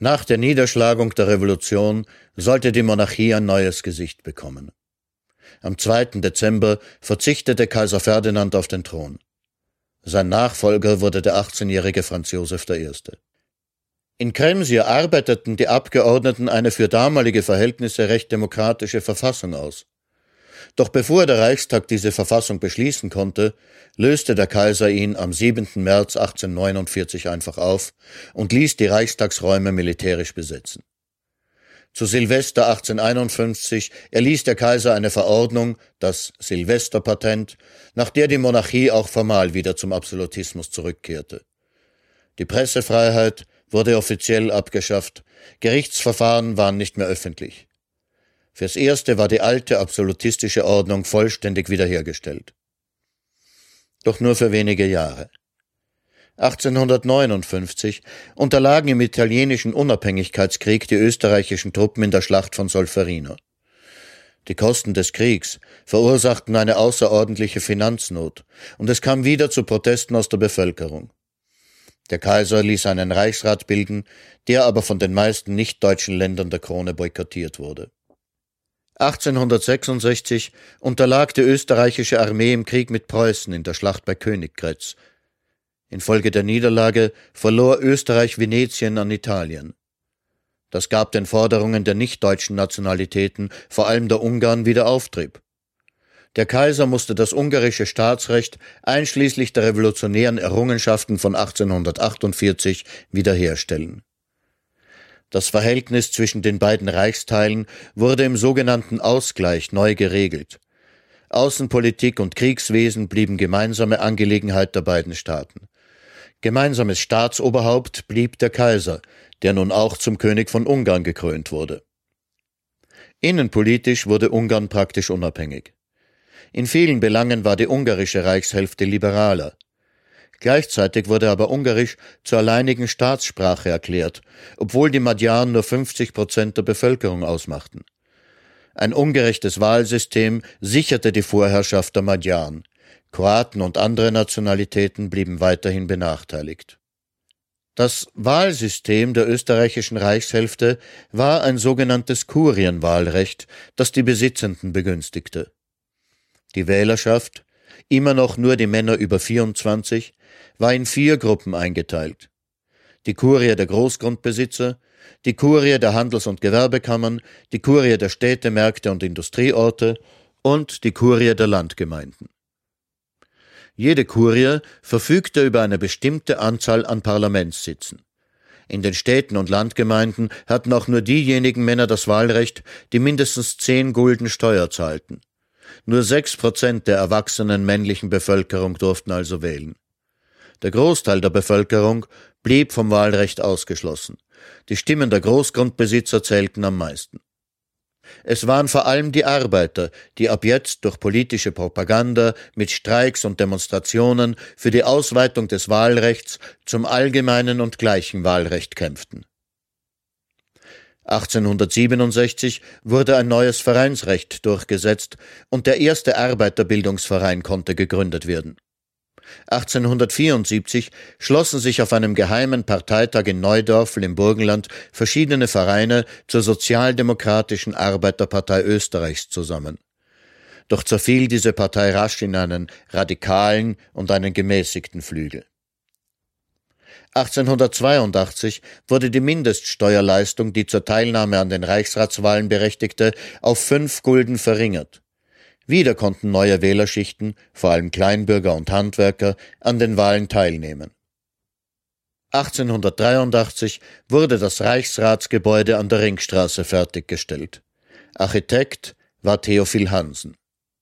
Nach der Niederschlagung der Revolution sollte die Monarchie ein neues Gesicht bekommen. Am 2. Dezember verzichtete Kaiser Ferdinand auf den Thron. Sein Nachfolger wurde der 18-jährige Franz Josef I. In Krems arbeiteten die Abgeordneten eine für damalige Verhältnisse recht demokratische Verfassung aus. Doch bevor der Reichstag diese Verfassung beschließen konnte, löste der Kaiser ihn am 7. März 1849 einfach auf und ließ die Reichstagsräume militärisch besetzen. Zu Silvester 1851 erließ der Kaiser eine Verordnung, das Silvesterpatent, nach der die Monarchie auch formal wieder zum Absolutismus zurückkehrte. Die Pressefreiheit wurde offiziell abgeschafft, Gerichtsverfahren waren nicht mehr öffentlich. Fürs Erste war die alte absolutistische Ordnung vollständig wiederhergestellt. Doch nur für wenige Jahre. 1859 unterlagen im italienischen Unabhängigkeitskrieg die österreichischen Truppen in der Schlacht von Solferino. Die Kosten des Kriegs verursachten eine außerordentliche Finanznot und es kam wieder zu Protesten aus der Bevölkerung. Der Kaiser ließ einen Reichsrat bilden, der aber von den meisten nicht-deutschen Ländern der Krone boykottiert wurde. 1866 unterlag die österreichische Armee im Krieg mit Preußen in der Schlacht bei Königgrätz. Infolge der Niederlage verlor Österreich Venetien an Italien. Das gab den Forderungen der nicht-deutschen Nationalitäten, vor allem der Ungarn, wieder Auftrieb. Der Kaiser musste das ungarische Staatsrecht einschließlich der revolutionären Errungenschaften von 1848 wiederherstellen. Das Verhältnis zwischen den beiden Reichsteilen wurde im sogenannten Ausgleich neu geregelt. Außenpolitik und Kriegswesen blieben gemeinsame Angelegenheit der beiden Staaten. Gemeinsames Staatsoberhaupt blieb der Kaiser, der nun auch zum König von Ungarn gekrönt wurde. Innenpolitisch wurde Ungarn praktisch unabhängig. In vielen Belangen war die ungarische Reichshälfte liberaler. Gleichzeitig wurde aber Ungarisch zur alleinigen Staatssprache erklärt, obwohl die Magyaren nur 50% der Bevölkerung ausmachten. Ein ungerechtes Wahlsystem sicherte die Vorherrschaft der Magyaren. Kroaten und andere Nationalitäten blieben weiterhin benachteiligt. Das Wahlsystem der österreichischen Reichshälfte war ein sogenanntes Kurienwahlrecht, das die Besitzenden begünstigte. Die Wählerschaft, immer noch nur die Männer über 24, war in 4 Gruppen eingeteilt. Die Kurie der Großgrundbesitzer, die Kurie der Handels- und Gewerbekammern, die Kurie der Städte, Märkte und Industrieorte und die Kurie der Landgemeinden. Jede Kurie verfügte über eine bestimmte Anzahl an Parlamentssitzen. In den Städten und Landgemeinden hatten auch nur diejenigen Männer das Wahlrecht, die mindestens 10 Gulden Steuer zahlten. Nur 6% der erwachsenen männlichen Bevölkerung durften also wählen. Der Großteil der Bevölkerung blieb vom Wahlrecht ausgeschlossen. Die Stimmen der Großgrundbesitzer zählten am meisten. Es waren vor allem die Arbeiter, die ab jetzt durch politische Propaganda mit Streiks und Demonstrationen für die Ausweitung des Wahlrechts zum allgemeinen und gleichen Wahlrecht kämpften. 1867 wurde ein neues Vereinsrecht durchgesetzt und der erste Arbeiterbildungsverein konnte gegründet werden. 1874 schlossen sich auf einem geheimen Parteitag in Neudorfl im Burgenland verschiedene Vereine zur Sozialdemokratischen Arbeiterpartei Österreichs zusammen. Doch zerfiel diese Partei rasch in einen radikalen und einen gemäßigten Flügel. 1882 wurde die Mindeststeuerleistung, die zur Teilnahme an den Reichsratswahlen berechtigte, auf 5 Gulden verringert. Wieder konnten neue Wählerschichten, vor allem Kleinbürger und Handwerker, an den Wahlen teilnehmen. 1883 wurde das Reichsratsgebäude an der Ringstraße fertiggestellt. Architekt war Theophil Hansen.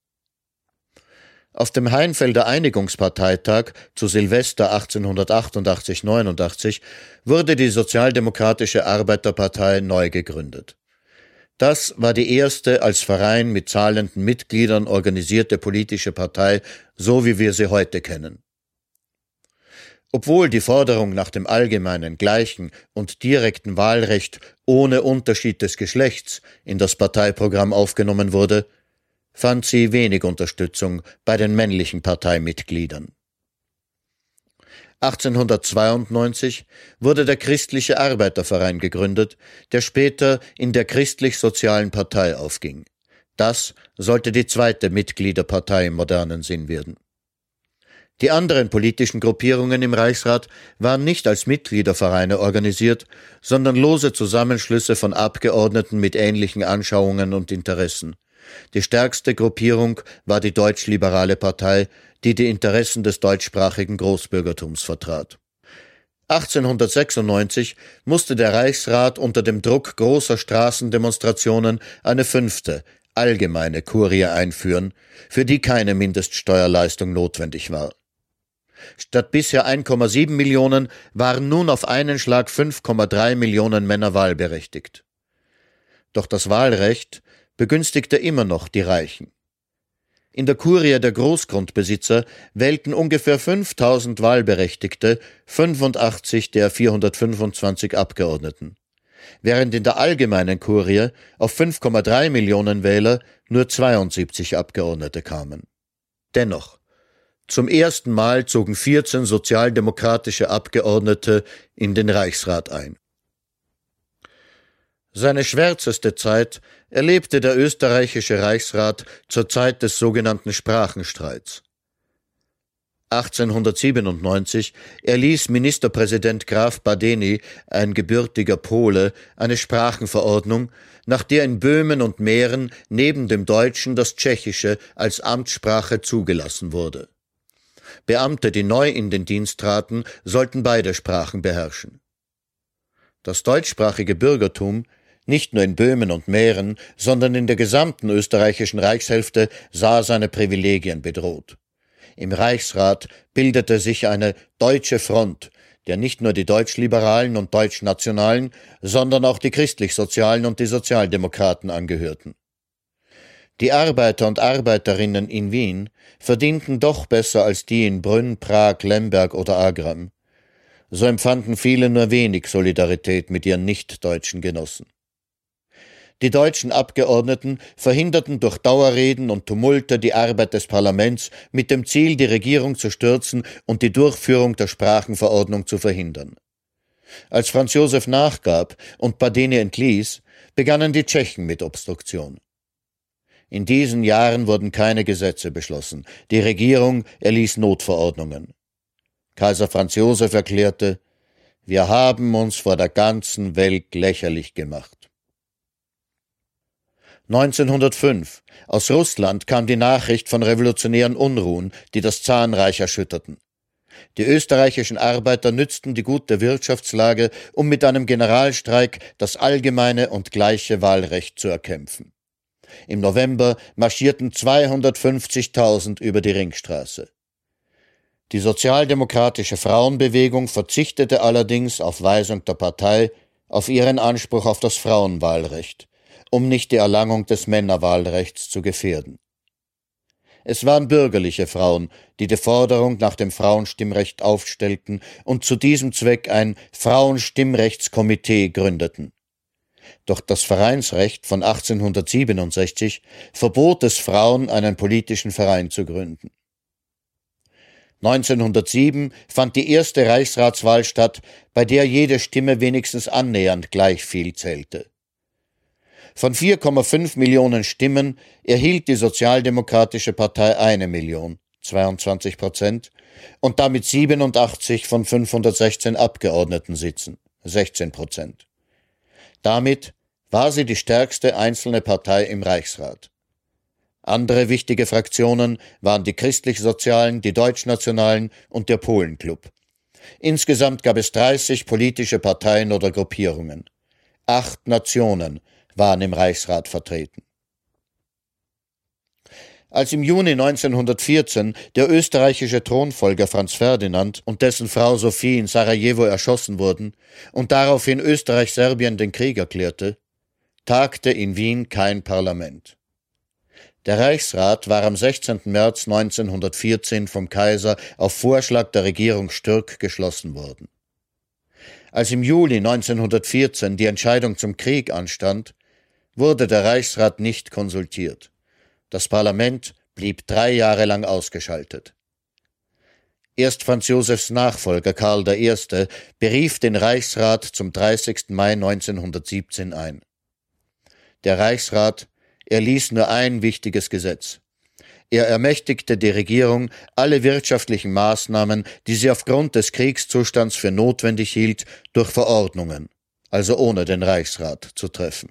Auf dem Heinfelder Einigungsparteitag zu Silvester 1888/89 wurde die Sozialdemokratische Arbeiterpartei neu gegründet. Das war die erste als Verein mit zahlenden Mitgliedern organisierte politische Partei, so wie wir sie heute kennen. Obwohl die Forderung nach dem allgemeinen, gleichen und direkten Wahlrecht ohne Unterschied des Geschlechts in das Parteiprogramm aufgenommen wurde, fand sie wenig Unterstützung bei den männlichen Parteimitgliedern. 1892 wurde der Christliche Arbeiterverein gegründet, der später in der Christlich-Sozialen Partei aufging. Das sollte die zweite Mitgliederpartei im modernen Sinn werden. Die anderen politischen Gruppierungen im Reichsrat waren nicht als Mitgliedervereine organisiert, sondern lose Zusammenschlüsse von Abgeordneten mit ähnlichen Anschauungen und Interessen. Die stärkste Gruppierung war die Deutsch-Liberale Partei, die die Interessen des deutschsprachigen Großbürgertums vertrat. 1896 musste der Reichsrat unter dem Druck großer Straßendemonstrationen eine fünfte, allgemeine Kurie einführen, für die keine Mindeststeuerleistung notwendig war. Statt bisher 1,7 Millionen waren nun auf einen Schlag 5,3 Millionen Männer wahlberechtigt. Doch das Wahlrecht begünstigte immer noch die Reichen. In der Kurie der Großgrundbesitzer wählten ungefähr 5000 Wahlberechtigte 85 der 425 Abgeordneten, während in der allgemeinen Kurie auf 5,3 Millionen Wähler nur 72 Abgeordnete kamen. Dennoch, zum ersten Mal zogen 14 sozialdemokratische Abgeordnete in den Reichsrat ein. Seine schwärzeste Zeit erlebte der österreichische Reichsrat zur Zeit des sogenannten Sprachenstreits. 1897 erließ Ministerpräsident Graf Badeni, ein gebürtiger Pole, eine Sprachenverordnung, nach der in Böhmen und Mähren neben dem Deutschen das Tschechische als Amtssprache zugelassen wurde. Beamte, die neu in den Dienst traten, sollten beide Sprachen beherrschen. Das deutschsprachige Bürgertum, nicht nur in Böhmen und Mähren, sondern in der gesamten österreichischen Reichshälfte, sah seine Privilegien bedroht. Im Reichsrat bildete sich eine deutsche Front, der nicht nur die Deutschliberalen und Deutschnationalen, sondern auch die Christlich-Sozialen und die Sozialdemokraten angehörten. Die Arbeiter und Arbeiterinnen in Wien verdienten doch besser als die in Brünn, Prag, Lemberg oder Agram. So empfanden viele nur wenig Solidarität mit ihren nicht-deutschen Genossen. Die deutschen Abgeordneten verhinderten durch Dauerreden und Tumulte die Arbeit des Parlaments mit dem Ziel, die Regierung zu stürzen und die Durchführung der Sprachenverordnung zu verhindern. Als Franz Josef nachgab und Badeni entließ, begannen die Tschechen mit Obstruktion. In diesen Jahren wurden keine Gesetze beschlossen. Die Regierung erließ Notverordnungen. Kaiser Franz Josef erklärte: Wir haben uns vor der ganzen Welt lächerlich gemacht. 1905. Aus Russland kam die Nachricht von revolutionären Unruhen, die das Zarenreich erschütterten. Die österreichischen Arbeiter nützten die gute Wirtschaftslage, um mit einem Generalstreik das allgemeine und gleiche Wahlrecht zu erkämpfen. Im November marschierten 250.000 über die Ringstraße. Die sozialdemokratische Frauenbewegung verzichtete allerdings auf Weisung der Partei auf ihren Anspruch auf das Frauenwahlrecht, um nicht die Erlangung des Männerwahlrechts zu gefährden. Es waren bürgerliche Frauen, die die Forderung nach dem Frauenstimmrecht aufstellten und zu diesem Zweck ein Frauenstimmrechtskomitee gründeten. Doch das Vereinsrecht von 1867 verbot es Frauen, einen politischen Verein zu gründen. 1907 fand die erste Reichsratswahl statt, bei der jede Stimme wenigstens annähernd gleich viel zählte. Von 4,5 Millionen Stimmen erhielt die Sozialdemokratische Partei 1 Million, 22%, und damit 87 von 516 Abgeordnetensitzen, 16%. Damit war sie die stärkste einzelne Partei im Reichsrat. Andere wichtige Fraktionen waren die Christlich-Sozialen, die Deutschnationalen und der Polenclub. Insgesamt gab es 30 politische Parteien oder Gruppierungen. 8 Nationen waren im Reichsrat vertreten. Als im Juni 1914 der österreichische Thronfolger Franz Ferdinand und dessen Frau Sophie in Sarajevo erschossen wurden und daraufhin Österreich-Serbien den Krieg erklärte, tagte in Wien kein Parlament. Der Reichsrat war am 16. März 1914 vom Kaiser auf Vorschlag der Regierung Stürk geschlossen worden. Als im Juli 1914 die Entscheidung zum Krieg anstand, wurde der Reichsrat nicht konsultiert. Das Parlament blieb 3 Jahre lang ausgeschaltet. Erst Franz Josefs Nachfolger Karl I. berief den Reichsrat zum 30. Mai 1917 ein. Der Reichsrat erließ nur ein wichtiges Gesetz. Er ermächtigte die Regierung, alle wirtschaftlichen Maßnahmen, die sie aufgrund des Kriegszustands für notwendig hielt, durch Verordnungen, also ohne den Reichsrat, zu treffen.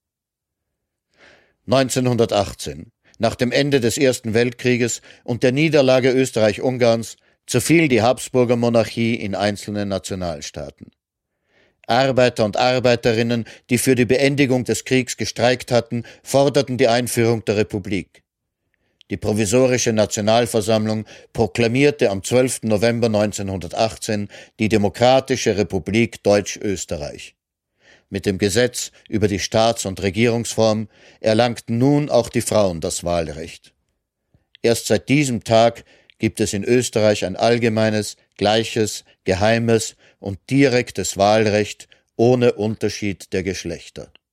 1918, nach dem Ende des Ersten Weltkrieges und der Niederlage Österreich-Ungarns, zerfiel die Habsburger Monarchie in einzelne Nationalstaaten. Arbeiter und Arbeiterinnen, die für die Beendigung des Kriegs gestreikt hatten, forderten die Einführung der Republik. Die Provisorische Nationalversammlung proklamierte am 12. November 1918 die Demokratische Republik Deutsch-Österreich. Mit dem Gesetz über die Staats- und Regierungsform erlangten nun auch die Frauen das Wahlrecht. Erst seit diesem Tag gibt es in Österreich ein allgemeines, gleiches, geheimes und direktes Wahlrecht ohne Unterschied der Geschlechter.